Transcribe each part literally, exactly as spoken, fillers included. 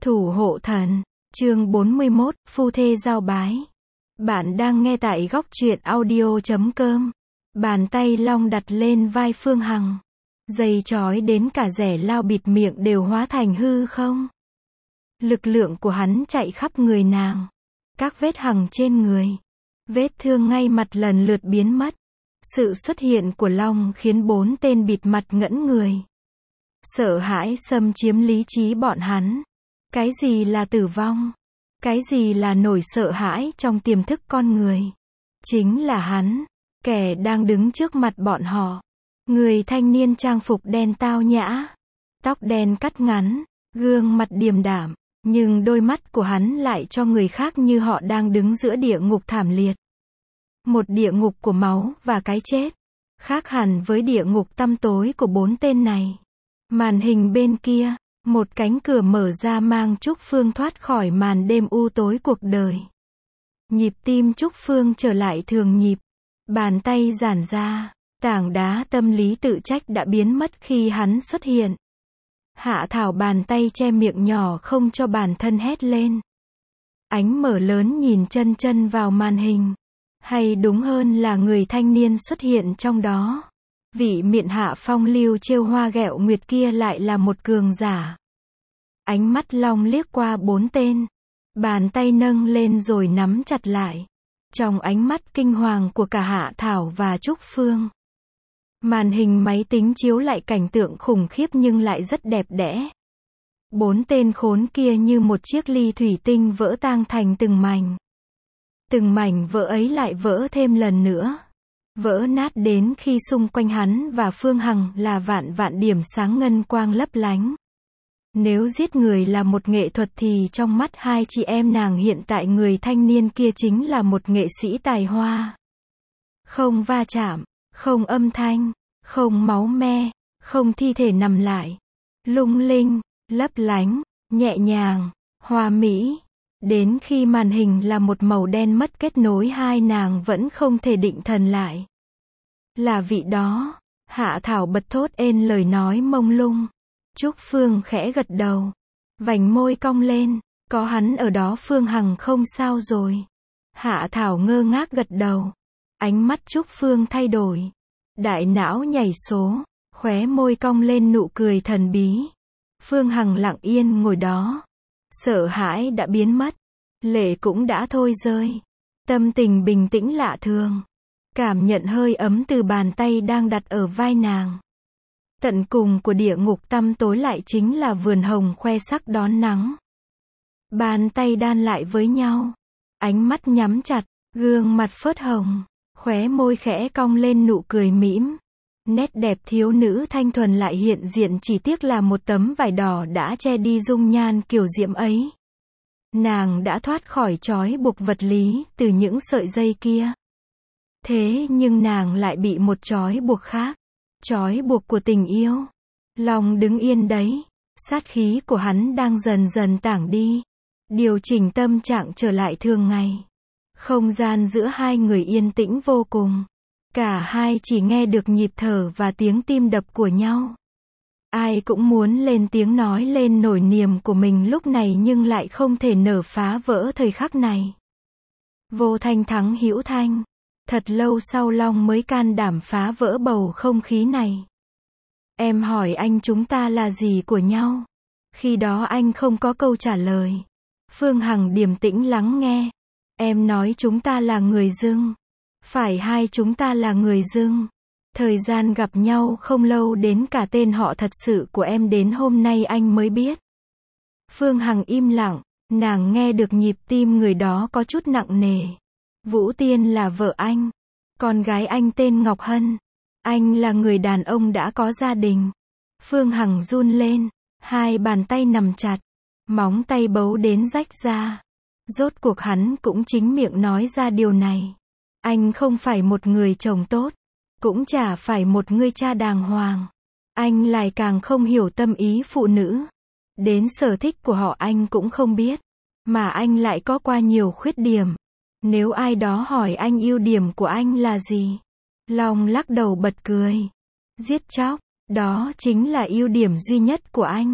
Thủ hộ thần, chương bốn mươi mốt, phu thê giao bái. Bạn đang nghe tại góc truyện audio chấm com. Bàn tay Long đặt lên vai Phương Hằng. Dây trói đến cả rẻ lao bịt miệng đều hóa thành hư không. Lực lượng của hắn chạy khắp người nàng. Các vết hằn trên người, vết thương ngay mặt lần lượt biến mất. Sự xuất hiện của Long khiến bốn tên bịt mặt ngẫn người. Sợ hãi xâm chiếm lý trí bọn hắn. Cái gì là tử vong? Cái gì là nỗi sợ hãi trong tiềm thức con người? Chính là hắn, kẻ đang đứng trước mặt bọn họ. Người thanh niên trang phục đen tao nhã, tóc đen cắt ngắn, gương mặt điềm đạm, nhưng đôi mắt của hắn lại cho người khác như họ đang đứng giữa địa ngục thảm liệt. Một địa ngục của máu và cái chết, khác hẳn với địa ngục tăm tối của bốn tên này. Màn hình bên kia, một cánh cửa mở ra mang Trúc Phương thoát khỏi màn đêm u tối cuộc đời. Nhịp tim Trúc Phương trở lại thường nhịp. Bàn tay giãn ra, tảng đá tâm lý tự trách đã biến mất khi hắn xuất hiện. Hạ Thảo bàn tay che miệng nhỏ không cho bản thân hét lên. Ánh mở lớn nhìn chân chân vào màn hình. Hay đúng hơn là người thanh niên xuất hiện trong đó. Vị miện hạ phong lưu trêu hoa ghẹo nguyệt kia lại là một cường giả. Ánh mắt Long liếc qua bốn tên. Bàn tay nâng lên rồi nắm chặt lại. Trong ánh mắt kinh hoàng của cả Hạ Thảo và Trúc Phương. Màn hình máy tính chiếu lại cảnh tượng khủng khiếp nhưng lại rất đẹp đẽ. Bốn tên khốn kia như một chiếc ly thủy tinh vỡ tan thành từng mảnh. Từng mảnh vỡ ấy lại vỡ thêm lần nữa. Vỡ nát đến khi xung quanh hắn và Phương Hằng là vạn vạn điểm sáng ngân quang lấp lánh. Nếu giết người là một nghệ thuật thì trong mắt hai chị em nàng hiện tại người thanh niên kia chính là một nghệ sĩ tài hoa. Không va chạm, không âm thanh, không máu me, không thi thể nằm lại. Lung linh, lấp lánh, nhẹ nhàng, hoa mỹ. Đến khi màn hình là một màu đen mất kết nối hai nàng vẫn không thể định thần lại. Là vị đó. Hạ Thảo bật thốt ên lời nói mông lung. Trúc Phương khẽ gật đầu. Vành môi cong lên. Có hắn ở đó Phương Hằng không sao rồi. Hạ Thảo ngơ ngác gật đầu. Ánh mắt Trúc Phương thay đổi. Đại não nhảy số. Khóe môi cong lên nụ cười thần bí. Phương Hằng lặng yên ngồi đó. Sợ hãi đã biến mất. Lệ cũng đã thôi rơi. Tâm tình bình tĩnh lạ thường. Cảm nhận hơi ấm từ bàn tay đang đặt ở vai nàng. Tận cùng của địa ngục tăm tối lại chính là vườn hồng khoe sắc đón nắng. Bàn tay đan lại với nhau. Ánh mắt nhắm chặt, gương mặt phớt hồng. Khóe môi khẽ cong lên nụ cười mỉm. Nét đẹp thiếu nữ thanh thuần lại hiện diện, chỉ tiếc là một tấm vải đỏ đã che đi dung nhan kiều diễm ấy. Nàng đã thoát khỏi trói buộc vật lý từ những sợi dây kia. Thế nhưng nàng lại bị một trói buộc khác. Trói buộc của tình yêu. Long đứng yên đấy. Sát khí của hắn đang dần dần tản đi. Điều chỉnh tâm trạng trở lại thường ngày. Không gian giữa hai người yên tĩnh vô cùng. Cả hai chỉ nghe được nhịp thở và tiếng tim đập của nhau. Ai cũng muốn lên tiếng nói lên nỗi niềm của mình lúc này nhưng lại không thể nở phá vỡ thời khắc này. Vô thanh thắng hữu thanh. Thật lâu sau Long mới can đảm phá vỡ bầu không khí này. Em hỏi anh chúng ta là gì của nhau? Khi đó anh không có câu trả lời. Phương Hằng điềm tĩnh lắng nghe. Em nói chúng ta là người dưng. Phải hai chúng ta là người dưng. Thời gian gặp nhau không lâu đến cả tên họ thật sự của em đến hôm nay anh mới biết. Phương Hằng im lặng, nàng nghe được nhịp tim người đó có chút nặng nề. Vũ Tiên là vợ anh. Con gái anh tên Ngọc Hân. Anh là người đàn ông đã có gia đình. Phương Hằng run lên. Hai bàn tay nằm chặt. Móng tay bấu đến rách ra. Rốt cuộc hắn cũng chính miệng nói ra điều này. Anh không phải một người chồng tốt. Cũng chả phải một người cha đàng hoàng. Anh lại càng không hiểu tâm ý phụ nữ. Đến sở thích của họ anh cũng không biết. Mà anh lại có qua nhiều khuyết điểm. Nếu ai đó hỏi anh ưu điểm của anh là gì? Long lắc đầu bật cười. Giết chóc, đó chính là ưu điểm duy nhất của anh.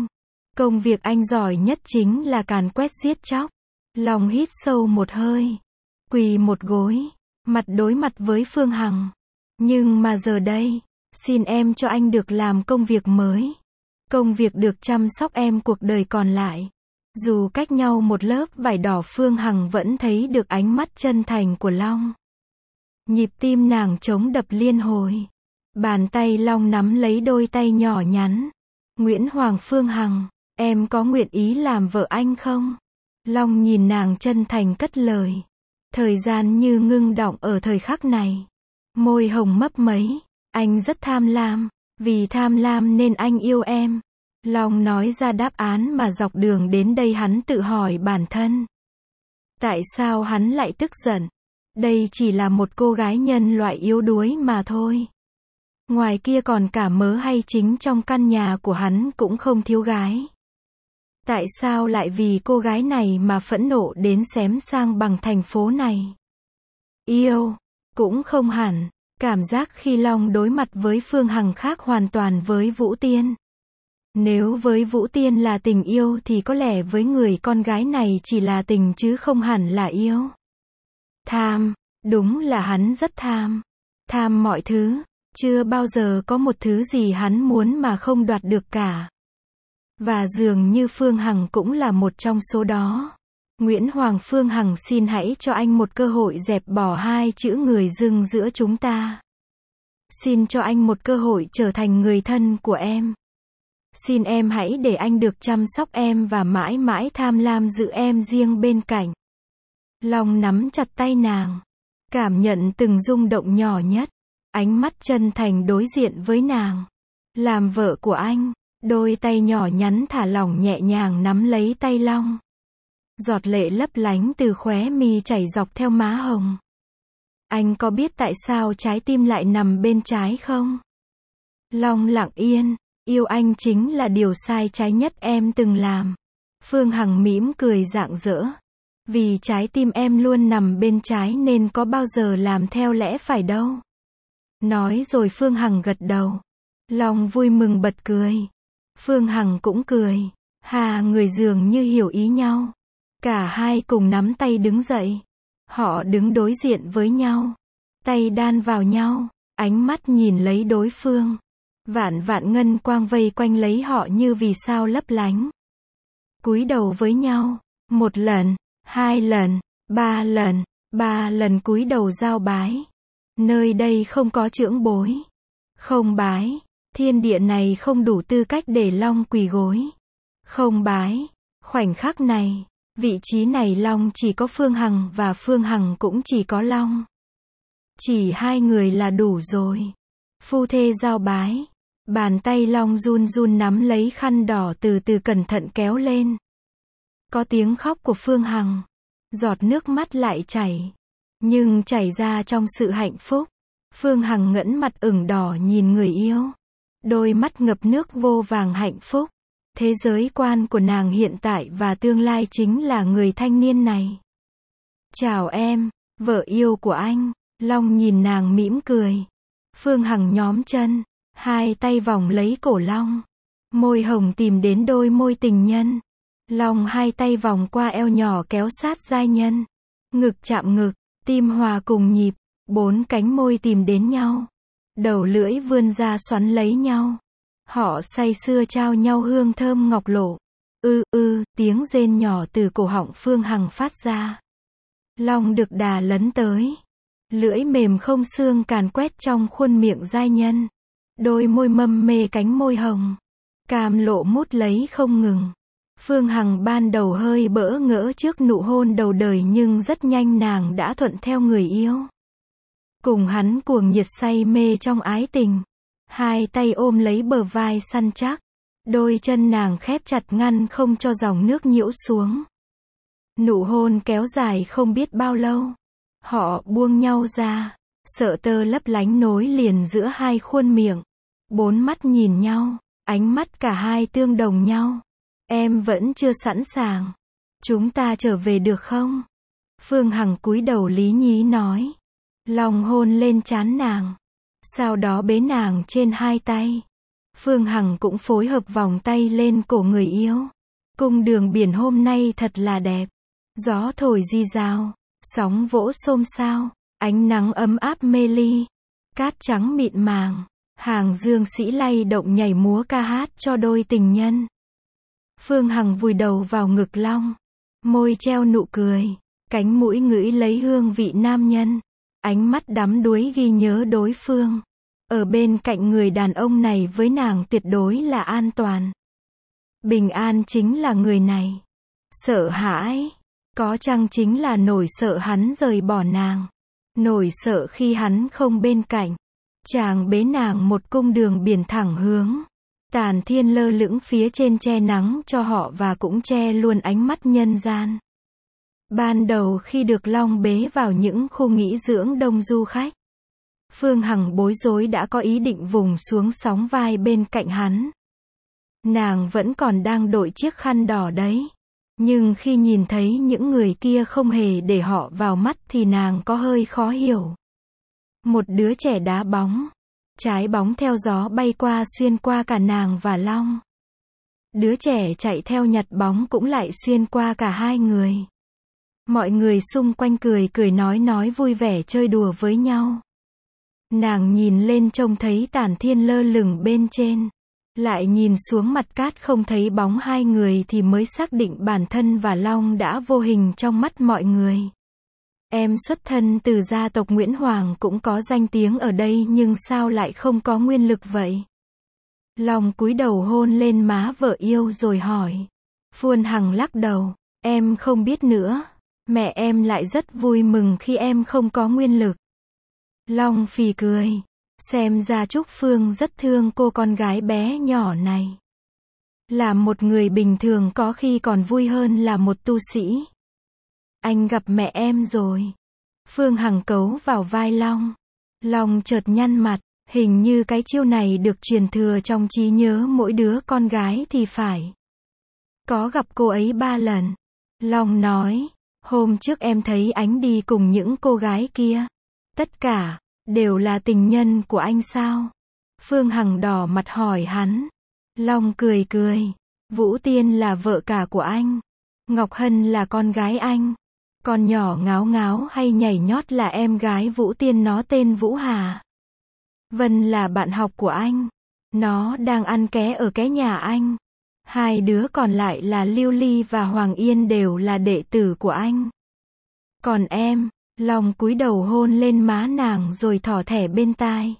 Công việc anh giỏi nhất chính là càn quét giết chóc. Long hít sâu một hơi, quỳ một gối, mặt đối mặt với Phương Hằng. Nhưng mà giờ đây, xin em cho anh được làm công việc mới. Công việc được chăm sóc em cuộc đời còn lại. Dù cách nhau một lớp vải đỏ, Phương Hằng vẫn thấy được ánh mắt chân thành của Long. Nhịp tim nàng trống đập liên hồi. Bàn tay Long nắm lấy đôi tay nhỏ nhắn. Nguyễn Hoàng: Phương Hằng, em có nguyện ý làm vợ anh không? Long nhìn nàng chân thành cất lời. Thời gian như ngưng đọng ở thời khắc này. Môi hồng mấp máy. Anh rất tham lam. Vì tham lam nên anh yêu em. Long nói ra đáp án mà dọc đường đến đây hắn tự hỏi bản thân. Tại sao hắn lại tức giận? Đây chỉ là một cô gái nhân loại yếu đuối mà thôi. Ngoài kia còn cả mớ hay chính trong căn nhà của hắn cũng không thiếu gái. Tại sao lại vì cô gái này mà phẫn nộ đến xém sang bằng thành phố này? Yêu, cũng không hẳn. Cảm giác khi Long đối mặt với Phương Hằng khác hoàn toàn với Vũ Tiên. Nếu với Vũ Tiên là tình yêu thì có lẽ với người con gái này chỉ là tình chứ không hẳn là yêu. Tham, đúng là hắn rất tham. Tham mọi thứ, chưa bao giờ có một thứ gì hắn muốn mà không đoạt được cả. Và dường như Phương Hằng cũng là một trong số đó. Nguyễn Hoàng: Phương Hằng, xin hãy cho anh một cơ hội dẹp bỏ hai chữ người dưng giữa chúng ta. Xin cho anh một cơ hội trở thành người thân của em. Xin em hãy để anh được chăm sóc em và mãi mãi tham lam giữ em riêng bên cạnh. Long nắm chặt tay nàng, cảm nhận từng rung động nhỏ nhất. Ánh mắt chân thành đối diện với nàng. Làm vợ của anh, đôi tay nhỏ nhắn thả lỏng nhẹ nhàng nắm lấy tay Long. Giọt lệ lấp lánh từ khóe mi chảy dọc theo má hồng. Anh có biết tại sao trái tim lại nằm bên trái không? Long lặng yên. Yêu anh chính là điều sai trái nhất em từng làm. Phương Hằng mỉm cười rạng rỡ. Vì trái tim em luôn nằm bên trái nên có bao giờ làm theo lẽ phải đâu. Nói rồi Phương Hằng gật đầu. Long vui mừng bật cười. Phương Hằng cũng cười. Hà người dường như hiểu ý nhau. Cả hai cùng nắm tay đứng dậy. Họ đứng đối diện với nhau. Tay đan vào nhau. Ánh mắt nhìn lấy đối phương. Vạn vạn ngân quang vây quanh lấy họ như vì sao lấp lánh. Cúi đầu với nhau. Một lần, hai lần, ba lần, ba lần cúi đầu giao bái. Nơi đây không có chưởng bối. Không bái. Thiên địa này không đủ tư cách để Long quỳ gối. Không bái. Khoảnh khắc này, vị trí này Long chỉ có Phương Hằng và Phương Hằng cũng chỉ có Long. Chỉ hai người là đủ rồi. Phu thê giao bái. Bàn tay Long run run nắm lấy khăn đỏ từ từ cẩn thận kéo lên. Có tiếng khóc của Phương Hằng. Giọt nước mắt lại chảy. Nhưng chảy ra trong sự hạnh phúc. Phương Hằng ngẩng mặt ửng đỏ nhìn người yêu. Đôi mắt ngập nước vô vàng hạnh phúc. Thế giới quan của nàng hiện tại và tương lai chính là người thanh niên này. Chào em, vợ yêu của anh. Long nhìn nàng mỉm cười. Phương Hằng nhóm chân. Hai tay vòng lấy cổ Long. Môi hồng tìm đến đôi môi tình nhân. Long hai tay vòng qua eo nhỏ kéo sát giai nhân. Ngực chạm ngực, tim hòa cùng nhịp. Bốn cánh môi tìm đến nhau. Đầu lưỡi vươn ra xoắn lấy nhau. Họ say sưa trao nhau hương thơm ngọc lộ. Ư ư, tiếng rên nhỏ từ cổ họng Phương Hằng phát ra. Long được đà lấn tới. Lưỡi mềm không xương càn quét trong khuôn miệng giai nhân. Đôi môi mâm mê cánh môi hồng. Cam lộ mút lấy không ngừng. Phương Hằng ban đầu hơi bỡ ngỡ trước nụ hôn đầu đời nhưng rất nhanh nàng đã thuận theo người yêu. Cùng hắn cuồng nhiệt say mê trong ái tình. Hai tay ôm lấy bờ vai săn chắc. Đôi chân nàng khép chặt ngăn không cho dòng nước nhiễu xuống. Nụ hôn kéo dài không biết bao lâu. Họ buông nhau ra. Sợ tơ lấp lánh nối liền giữa hai khuôn miệng. Bốn mắt nhìn nhau. Ánh mắt cả hai tương đồng nhau. Em vẫn chưa sẵn sàng. Chúng ta trở về được không? Phương Hằng cúi đầu lý nhí nói. Long hôn lên trán nàng. Sau đó bế nàng trên hai tay. Phương Hằng cũng phối hợp vòng tay lên cổ người yêu. Cung đường biển hôm nay thật là đẹp. Gió thổi rì rào, sóng vỗ xôn xao, ánh nắng ấm áp mê ly. Cát trắng mịn màng, hàng dương sĩ lay động nhảy múa ca hát cho đôi tình nhân. Phương Hằng vùi đầu vào ngực Long, môi treo nụ cười, cánh mũi ngửi lấy hương vị nam nhân, ánh mắt đắm đuối ghi nhớ đối phương. Ở bên cạnh người đàn ông này với nàng tuyệt đối là an toàn. Bình an chính là người này. Sợ hãi, có chăng chính là nỗi sợ hắn rời bỏ nàng. Nỗi sợ khi hắn không bên cạnh. Chàng bế nàng một cung đường biển thẳng hướng. Tàn thiên lơ lửng phía trên che nắng cho họ và cũng che luôn ánh mắt nhân gian. Ban đầu khi được Long bế vào những khu nghỉ dưỡng đông du khách, Phương Hằng bối rối đã có ý định vùng xuống sóng vai bên cạnh hắn. Nàng vẫn còn đang đội chiếc khăn đỏ đấy. Nhưng khi nhìn thấy những người kia không hề để họ vào mắt thì nàng có hơi khó hiểu. Một đứa trẻ đá bóng. Trái bóng theo gió bay qua xuyên qua cả nàng và Long. Đứa trẻ chạy theo nhặt bóng cũng lại xuyên qua cả hai người. Mọi người xung quanh cười cười nói nói vui vẻ chơi đùa với nhau. Nàng nhìn lên trông thấy Tản Thiên lơ lửng bên trên. Lại nhìn xuống mặt cát không thấy bóng hai người thì mới xác định bản thân và Long đã vô hình trong mắt mọi người. Em xuất thân từ gia tộc Nguyễn Hoàng cũng có danh tiếng ở đây nhưng sao lại không có nguyên lực vậy? Long cúi đầu hôn lên má vợ yêu rồi hỏi. Phương Hằng lắc đầu, em không biết nữa. Mẹ em lại rất vui mừng khi em không có nguyên lực. Long phì cười. Xem ra Trúc Phương rất thương cô con gái bé nhỏ này. Là một người bình thường có khi còn vui hơn là một tu sĩ. Anh gặp mẹ em rồi. Phương Hằng cấu vào vai Long. Long chợt nhăn mặt, hình như cái chiêu này được truyền thừa trong trí nhớ mỗi đứa con gái thì phải. Có gặp cô ấy ba lần. Long nói, hôm trước em thấy anh đi cùng những cô gái kia. Tất cả đều là tình nhân của anh sao? Phương Hằng đỏ mặt hỏi hắn. Long cười cười. Vũ Tiên là vợ cả của anh. Ngọc Hân là con gái anh. Con nhỏ ngáo ngáo hay nhảy nhót là em gái Vũ Tiên, nó tên Vũ Hà. Vân là bạn học của anh. Nó đang ăn ké ở cái nhà anh. Hai đứa còn lại là Lưu Ly và Hoàng Yên đều là đệ tử của anh. Còn em, Long cúi đầu hôn lên má nàng rồi thỏ thẻ bên tai.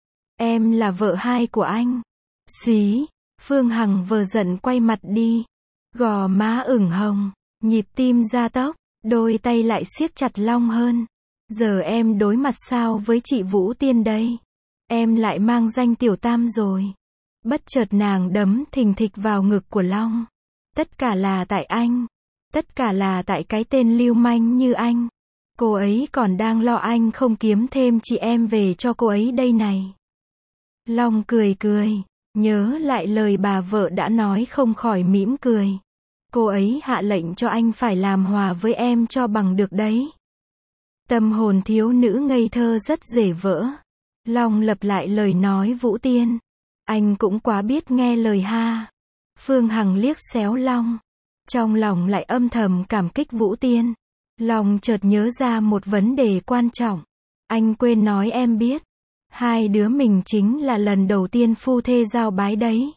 Em là vợ hai của anh. Xí, Phương Hằng vờ giận quay mặt đi. Gò má ửng hồng, nhịp tim gia tốc, đôi tay lại siết chặt Long hơn. Giờ em đối mặt sao với chị Vũ Tiên đây? Em lại mang danh tiểu tam rồi. Bất chợt nàng đấm thình thịch vào ngực của Long. Tất cả là tại anh. Tất cả là tại cái tên lưu manh như anh. Cô ấy còn đang lo anh không kiếm thêm chị em về cho cô ấy đây này. Long cười cười, nhớ lại lời bà vợ đã nói không khỏi mỉm cười. Cô ấy hạ lệnh cho anh phải làm hòa với em cho bằng được đấy. Tâm hồn thiếu nữ ngây thơ rất dễ vỡ. Long lặp lại lời nói Vũ Tiên. Anh cũng quá biết nghe lời ha. Phương Hằng liếc xéo Long. Trong lòng lại âm thầm cảm kích Vũ Tiên. Long chợt nhớ ra một vấn đề quan trọng. Anh quên nói em biết. Hai đứa mình chính là lần đầu tiên phu thê giao bái đấy.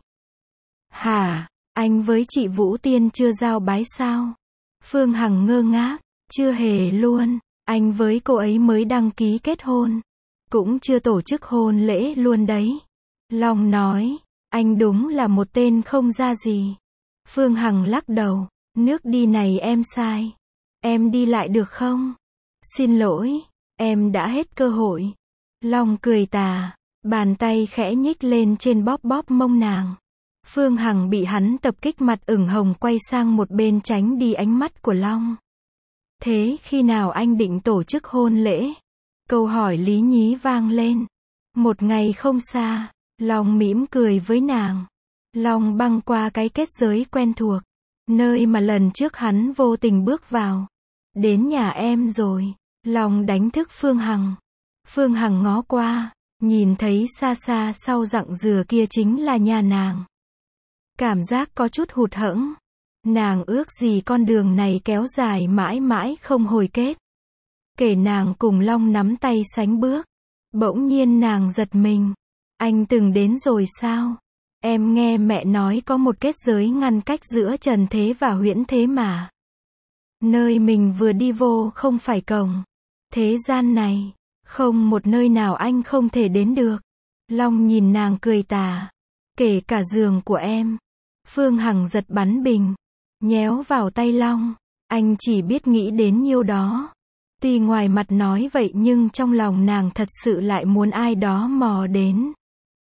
Hả? Anh với chị Vũ Tiên chưa giao bái sao? Phương Hằng ngơ ngác. Chưa hề luôn. Anh với cô ấy mới đăng ký kết hôn. Cũng chưa tổ chức hôn lễ luôn đấy. Long nói. Anh đúng là một tên không ra gì. Phương Hằng lắc đầu. Nước đi này em sai. Em đi lại được không? Xin lỗi. Em đã hết cơ hội. Long cười tà. Bàn tay khẽ nhích lên trên bóp bóp mông nàng. Phương Hằng bị hắn tập kích mặt ửng hồng quay sang một bên tránh đi ánh mắt của Long. Thế khi nào anh định tổ chức hôn lễ? Câu hỏi lý nhí vang lên. Một ngày không xa, Long mỉm cười với nàng. Long băng qua cái kết giới quen thuộc. Nơi mà lần trước hắn vô tình bước vào. Đến nhà em rồi. Long đánh thức Phương Hằng. Phương Hằng ngó qua. Nhìn thấy xa xa sau rặng dừa kia chính là nhà nàng. Cảm giác có chút hụt hẫng. Nàng ước gì con đường này kéo dài mãi mãi không hồi kết. Kể nàng cùng Long nắm tay sánh bước. Bỗng nhiên nàng giật mình. Anh từng đến rồi sao? Em nghe mẹ nói có một kết giới ngăn cách giữa trần thế và huyễn thế mà. Nơi mình vừa đi vô không phải cổng. Thế gian này, không một nơi nào anh không thể đến được. Long nhìn nàng cười tà. Kể cả giường của em. Phương Hằng giật bắn bình. Nhéo vào tay Long. Anh chỉ biết nghĩ đến nhiêu đó. Tuy ngoài mặt nói vậy nhưng trong lòng nàng thật sự lại muốn ai đó mò đến.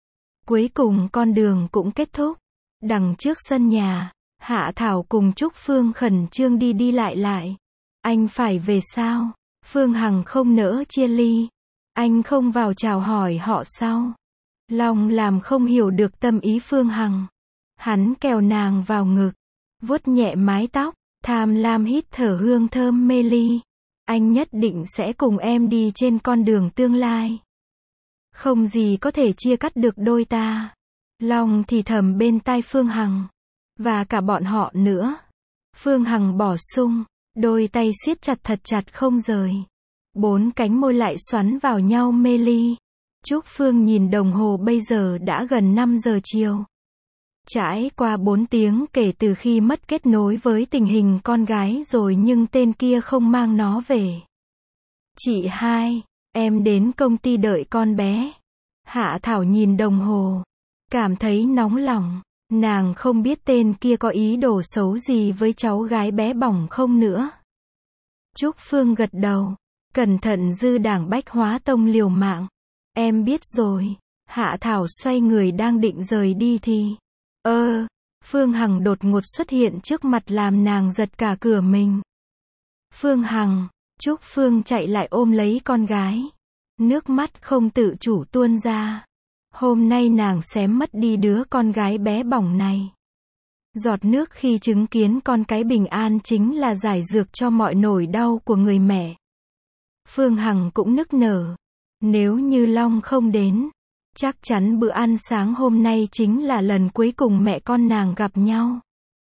Cuối cùng con đường cũng kết thúc. Đằng trước sân nhà, Hạ Thảo cùng Trúc Phương khẩn trương đi đi lại lại. Anh phải về sao? Phương Hằng không nỡ chia ly. Anh không vào chào hỏi họ sao? Long làm không hiểu được tâm ý Phương Hằng. Hắn kéo nàng vào ngực, vuốt nhẹ mái tóc, tham lam hít thở hương thơm mê ly. Anh nhất định sẽ cùng em đi trên con đường tương lai. Không gì có thể chia cắt được đôi ta. Long thì thầm bên tai Phương Hằng. Và cả bọn họ nữa. Phương Hằng bỏ sung, đôi tay siết chặt thật chặt không rời. Bốn cánh môi lại xoắn vào nhau mê ly. Trúc Phương nhìn đồng hồ bây giờ đã gần năm giờ chiều. Trải qua bốn tiếng kể từ khi mất kết nối với tình hình con gái rồi nhưng tên kia không mang nó về. Chị hai, em đến công ty đợi con bé. Hạ Thảo nhìn đồng hồ. Cảm thấy nóng lòng. Nàng không biết tên kia có ý đồ xấu gì với cháu gái bé bỏng không nữa. Trúc Phương gật đầu. Cẩn thận dư đảng Bách Hóa Tông liều mạng. Em biết rồi. Hạ Thảo xoay người đang định rời đi thì. Ơ, Phương Hằng đột ngột xuất hiện trước mặt làm nàng giật cả cửa mình. Phương Hằng, Trúc Phương chạy lại ôm lấy con gái. Nước mắt không tự chủ tuôn ra. Hôm nay nàng xém mất đi đứa con gái bé bỏng này. Giọt nước khi chứng kiến con cái bình an chính là giải dược cho mọi nỗi đau của người mẹ. Phương Hằng cũng nức nở. Nếu như Long không đến, chắc chắn bữa ăn sáng hôm nay chính là lần cuối cùng mẹ con nàng gặp nhau.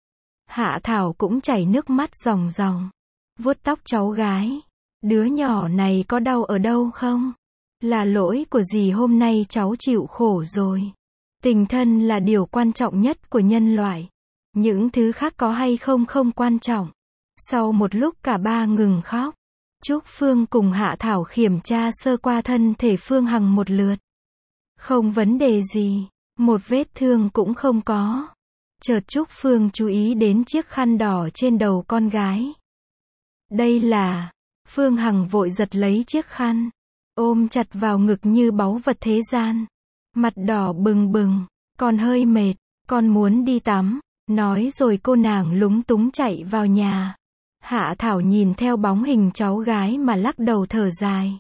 Hạ Thảo cũng chảy nước mắt ròng ròng. Vuốt tóc cháu gái. Đứa nhỏ này có đau ở đâu không? Là lỗi của dì hôm nay cháu chịu khổ rồi. Tình thân là điều quan trọng nhất của nhân loại. Những thứ khác có hay không không quan trọng. Sau một lúc cả ba ngừng khóc. Trúc Phương cùng Hạ Thảo kiểm tra sơ qua thân thể Phương Hằng một lượt. Không vấn đề gì. Một vết thương cũng không có. Chợt Trúc Phương chú ý đến chiếc khăn đỏ trên đầu con gái. Đây là... Phương Hằng vội giật lấy chiếc khăn. Ôm chặt vào ngực như báu vật thế gian. Mặt đỏ bừng bừng. Con hơi mệt. Con muốn đi tắm. Nói rồi cô nàng lúng túng chạy vào nhà. Hạ Thảo nhìn theo bóng hình cháu gái mà lắc đầu thở dài.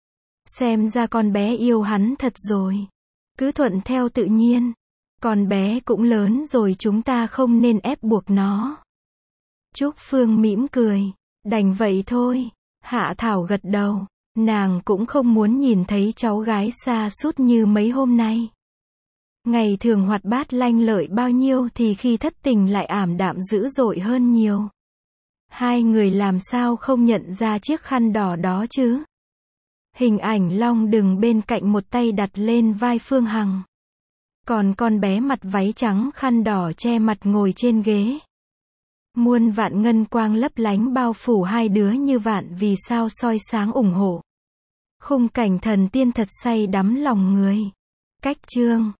Xem ra con bé yêu hắn thật rồi. Cứ thuận theo tự nhiên. Con bé cũng lớn rồi chúng ta không nên ép buộc nó. Trúc Phương mỉm cười. Đành vậy thôi. Hạ Thảo gật đầu. Nàng cũng không muốn nhìn thấy cháu gái xa sút như mấy hôm nay. Ngày thường hoạt bát lanh lợi bao nhiêu thì khi thất tình lại ảm đạm dữ dội hơn nhiều. Hai người làm sao không nhận ra chiếc khăn đỏ đó chứ? Hình ảnh Long đừng bên cạnh một tay đặt lên vai Phương Hằng. Còn con bé mặt váy trắng khăn đỏ che mặt ngồi trên ghế. Muôn vạn ngân quang lấp lánh bao phủ hai đứa như vạn vì sao soi sáng ủng hộ. Khung cảnh thần tiên thật say đắm lòng người. Cách chương